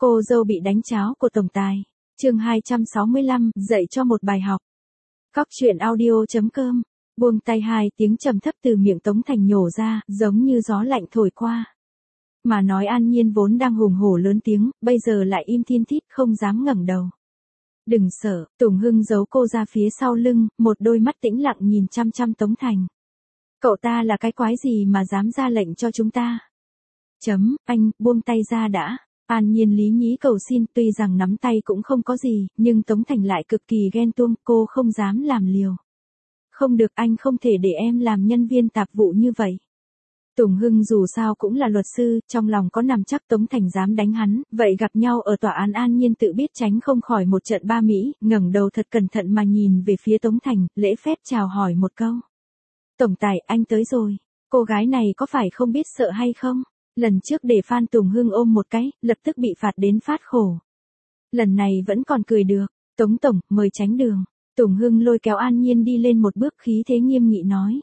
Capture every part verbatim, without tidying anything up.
Cô dâu bị đánh cháo của tổng tài. Chương hai trăm sáu mươi lăm, dạy cho một bài học. Cóc truyện audio chấm com. Buông tay, hai tiếng trầm thấp từ miệng Tống Thành nhổ ra, giống như gió lạnh thổi qua. Mà nói An Nhiên vốn đang hùng hổ lớn tiếng, bây giờ lại im thiên thít không dám ngẩng đầu. Đừng sợ, Tùng Hưng giấu cô ra phía sau lưng, một đôi mắt tĩnh lặng nhìn chăm chăm Tống Thành. Cậu ta là cái quái gì mà dám ra lệnh cho chúng ta? Chấm, anh, buông tay ra đã. An Nhiên lý nhí cầu xin, tuy rằng nắm tay cũng không có gì, nhưng Tống Thành lại cực kỳ ghen tuông, cô không dám làm liều. Không được, anh không thể để em làm nhân viên tạp vụ như vậy. Tùng Hưng dù sao cũng là luật sư, trong lòng có nằm chắc Tống Thành dám đánh hắn, vậy gặp nhau ở tòa án An Nhiên tự biết tránh không khỏi một trận ba Mỹ, ngẩng đầu thật cẩn thận mà nhìn về phía Tống Thành, lễ phép chào hỏi một câu. Tổng tài, anh tới rồi. Cô gái này có phải không biết sợ hay không? Lần trước để Phan Tùng Hưng ôm một cái, lập tức bị phạt đến phát khổ. Lần này vẫn còn cười được. Tống tổng, mời tránh đường. Tùng Hưng lôi kéo An Nhiên đi lên một bước, khí thế nghiêm nghị nói.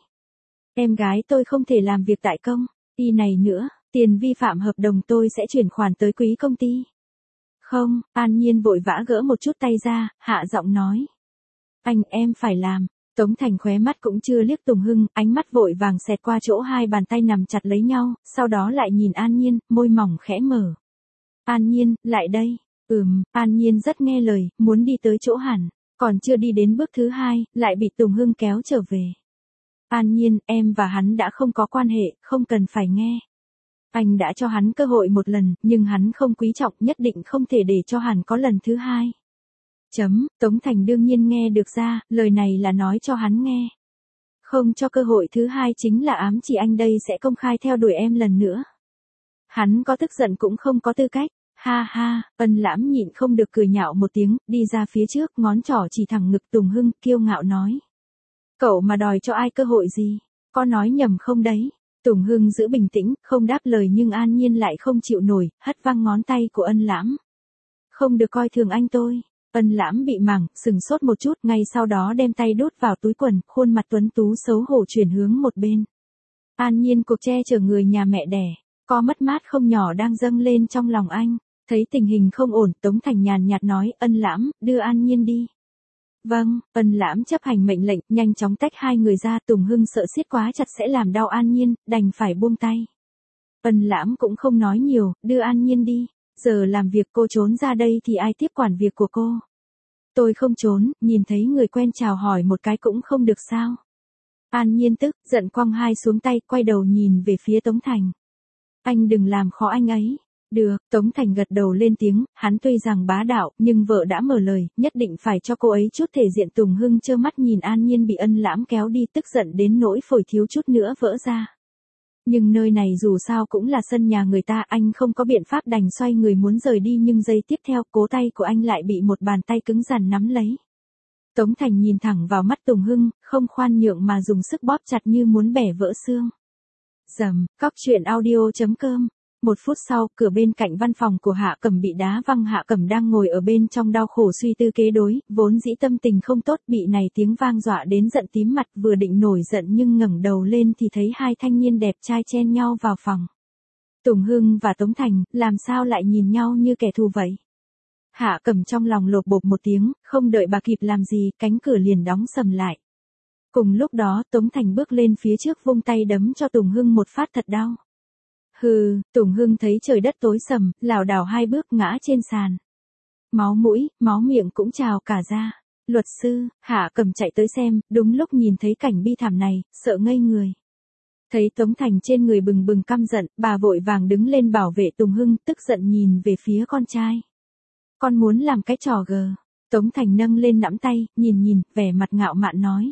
Em gái tôi không thể làm việc tại công ty này nữa, tiền vi phạm hợp đồng tôi sẽ chuyển khoản tới quý công ty. Không, An Nhiên vội vã gỡ một chút tay ra, hạ giọng nói. Anh, em phải làm. Tống Thành khóe mắt cũng chưa liếc Tùng Hưng, ánh mắt vội vàng xẹt qua chỗ hai bàn tay nằm chặt lấy nhau, sau đó lại nhìn An Nhiên, môi mỏng khẽ mở. An Nhiên, lại đây. Ừm, An Nhiên rất nghe lời, muốn đi tới chỗ hẳn, còn chưa đi đến bước thứ hai, lại bị Tùng Hưng kéo trở về. An Nhiên, em và hắn đã không có quan hệ, không cần phải nghe. Anh đã cho hắn cơ hội một lần, nhưng hắn không quý trọng, nhất định không thể để cho hắn có lần thứ hai. Chấm, Tống Thành đương nhiên nghe được ra, lời này là nói cho hắn nghe. Không cho cơ hội thứ hai chính là ám chỉ anh đây sẽ công khai theo đuổi em lần nữa. Hắn có tức giận cũng không có tư cách. Ha ha, Ân Lãm nhịn không được cười nhạo một tiếng, đi ra phía trước, ngón trỏ chỉ thẳng ngực Tùng Hưng, kiêu ngạo nói. Cậu mà đòi cho ai cơ hội gì? Có nói nhầm không đấy? Tùng Hưng giữ bình tĩnh, không đáp lời nhưng An Nhiên lại không chịu nổi, hất văng ngón tay của Ân Lãm. Không được coi thường anh tôi. Ân Lãm bị mảng, sừng sốt một chút, ngay sau đó đem tay đút vào túi quần, khuôn mặt tuấn tú xấu hổ chuyển hướng một bên. An Nhiên cuộc che chở người nhà mẹ đẻ, có mất mát không nhỏ đang dâng lên trong lòng anh. Thấy tình hình không ổn, Tống Thành nhàn nhạt nói, Ân Lãm, đưa An Nhiên đi. Vâng, Ân Lãm chấp hành mệnh lệnh, nhanh chóng tách hai người ra. Tùng Hưng sợ siết quá chặt sẽ làm đau An Nhiên, đành phải buông tay. Ân Lãm cũng không nói nhiều, đưa An Nhiên đi. Giờ làm việc cô trốn ra đây thì ai tiếp quản việc của cô? Tôi không trốn, nhìn thấy người quen chào hỏi một cái cũng không được sao? An Nhiên tức, giận quăng hai xuống tay, quay đầu nhìn về phía Tống Thành. Anh đừng làm khó anh ấy. Được, Tống Thành gật đầu lên tiếng, hắn tuy rằng bá đạo, nhưng vợ đã mở lời, nhất định phải cho cô ấy chút thể diện. Tùng Hưng trơ mắt nhìn An Nhiên bị Ân Lãm kéo đi, tức giận đến nỗi phổi thiếu chút nữa vỡ ra. Nhưng nơi này dù sao cũng là sân nhà người ta, anh không có biện pháp, đành xoay người muốn rời đi, nhưng giây tiếp theo, cố tay của anh lại bị một bàn tay cứng rắn nắm lấy. Tống Thành nhìn thẳng vào mắt Tùng Hưng, không khoan nhượng mà dùng sức bóp chặt như muốn bẻ vỡ xương. Dầm, cóc truyện audio chấm com. Một phút sau, cửa bên cạnh văn phòng của Hạ Cẩm bị đá văng. Hạ Cẩm đang ngồi ở bên trong đau khổ suy tư kế đối, vốn dĩ tâm tình không tốt, bị này tiếng vang dọa đến giận tím mặt, vừa định nổi giận nhưng ngẩng đầu lên thì thấy hai thanh niên đẹp trai chen nhau vào phòng. Tùng Hưng và Tống Thành, làm sao lại nhìn nhau như kẻ thù vậy? Hạ Cẩm trong lòng lột bột một tiếng, không đợi bà kịp làm gì, cánh cửa liền đóng sầm lại. Cùng lúc đó, Tống Thành bước lên phía trước vung tay đấm cho Tùng Hưng một phát thật đau. Hừ, Tùng Hưng thấy trời đất tối sầm, lảo đảo hai bước ngã trên sàn. Máu mũi, máu miệng cũng trào cả ra. Luật sư, Hạ Cẩm chạy tới xem, đúng lúc nhìn thấy cảnh bi thảm này, sợ ngây người. Thấy Tống Thành trên người bừng bừng căm giận, bà vội vàng đứng lên bảo vệ Tùng Hưng, tức giận nhìn về phía con trai. Con muốn làm cái trò gờ. Tống Thành nâng lên nắm tay, nhìn nhìn, vẻ mặt ngạo mạn nói.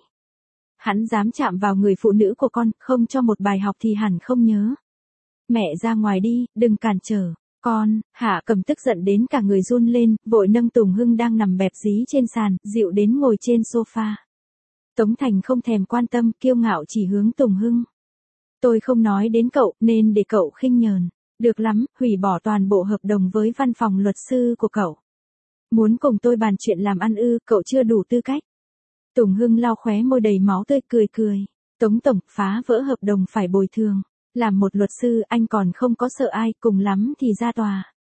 Hắn dám chạm vào người phụ nữ của con, không cho một bài học thì hẳn không nhớ. Mẹ ra ngoài đi, đừng cản trở. Con, Hạ Cẩm tức giận đến cả người run lên, vội nâng Tùng Hưng đang nằm bẹp dí trên sàn, dịu đến ngồi trên sofa. Tống Thành không thèm quan tâm, kiêu ngạo chỉ hướng Tùng Hưng. Tôi không nói đến cậu, nên để cậu khinh nhờn. Được lắm, hủy bỏ toàn bộ hợp đồng với văn phòng luật sư của cậu. Muốn cùng tôi bàn chuyện làm ăn ư, cậu chưa đủ tư cách. Tùng Hưng lau khóe môi đầy máu tươi cười cười. Tống tổng, phá vỡ hợp đồng phải bồi thường. Làm một luật sư anh còn không có sợ ai, cùng lắm thì ra tòa.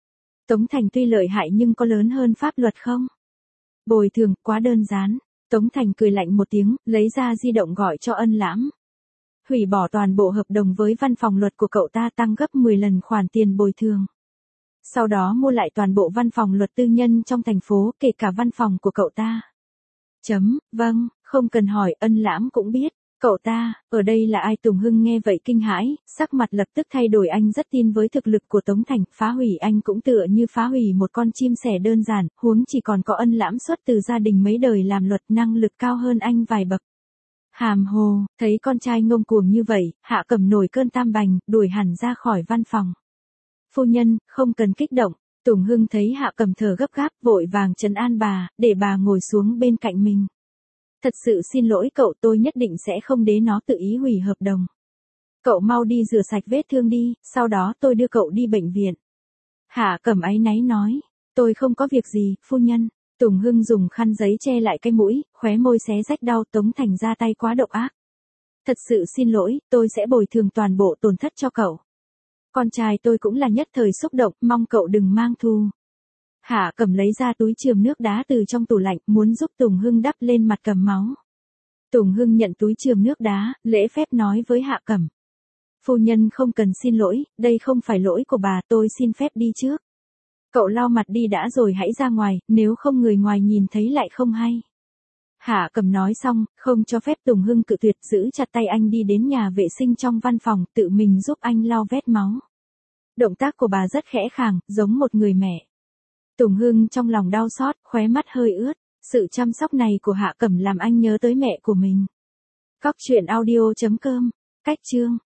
Tống Thành tuy lợi hại nhưng có lớn hơn pháp luật không? Bồi thường, quá đơn giản. Tống Thành cười lạnh một tiếng, lấy ra di động gọi cho Ân Lãm. Hủy bỏ toàn bộ hợp đồng với văn phòng luật của cậu ta, tăng gấp mười lần khoản tiền bồi thường. Sau đó mua lại toàn bộ văn phòng luật tư nhân trong thành phố, kể cả văn phòng của cậu ta. Chấm, vâng, không cần hỏi, Ân Lãm cũng biết. Cậu ta, ở đây là ai? Tùng Hưng nghe vậy kinh hãi, sắc mặt lập tức thay đổi. Anh rất tin với thực lực của Tống Thành, phá hủy anh cũng tựa như phá hủy một con chim sẻ đơn giản, huống chỉ còn có Ân Lãm xuất từ gia đình mấy đời làm luật, năng lực cao hơn anh vài bậc. Hàm hồ, thấy con trai ngông cuồng như vậy, Hạ Cẩm nổi cơn tam bành, đuổi hẳn ra khỏi văn phòng. Phu nhân, không cần kích động. Tùng Hưng thấy Hạ Cẩm thở gấp gáp, vội vàng trấn an bà, để bà ngồi xuống bên cạnh mình. Thật sự xin lỗi cậu, tôi nhất định sẽ không để nó tự ý hủy hợp đồng. Cậu mau đi rửa sạch vết thương đi, sau đó tôi đưa cậu đi bệnh viện. Hạ Cẩm áy náy nói, tôi không có việc gì, phu nhân. Tùng Hưng dùng khăn giấy che lại cái mũi, khóe môi xé rách đau. Tống Thành ra tay quá độc ác. Thật sự xin lỗi, tôi sẽ bồi thường toàn bộ tổn thất cho cậu. Con trai tôi cũng là nhất thời xúc động, mong cậu đừng mang thù. Hạ Cẩm lấy ra túi chườm nước đá từ trong tủ lạnh, muốn giúp Tùng Hưng đắp lên mặt cầm máu. Tùng Hưng nhận túi chườm nước đá, lễ phép nói với Hạ Cẩm. Phu nhân không cần xin lỗi, đây không phải lỗi của bà, tôi xin phép đi trước. Cậu lau mặt đi đã rồi hãy ra ngoài, nếu không người ngoài nhìn thấy lại không hay. Hạ Cẩm nói xong, không cho phép Tùng Hưng cự tuyệt, giữ chặt tay anh đi đến nhà vệ sinh trong văn phòng, tự mình giúp anh lau vết máu. Động tác của bà rất khẽ khàng, giống một người mẹ. Tùng Hưng trong lòng đau xót, khóe mắt hơi ướt. Sự chăm sóc này của Hạ Cẩm làm anh nhớ tới mẹ của mình. Cóc truyện audio chấm com. Cách chương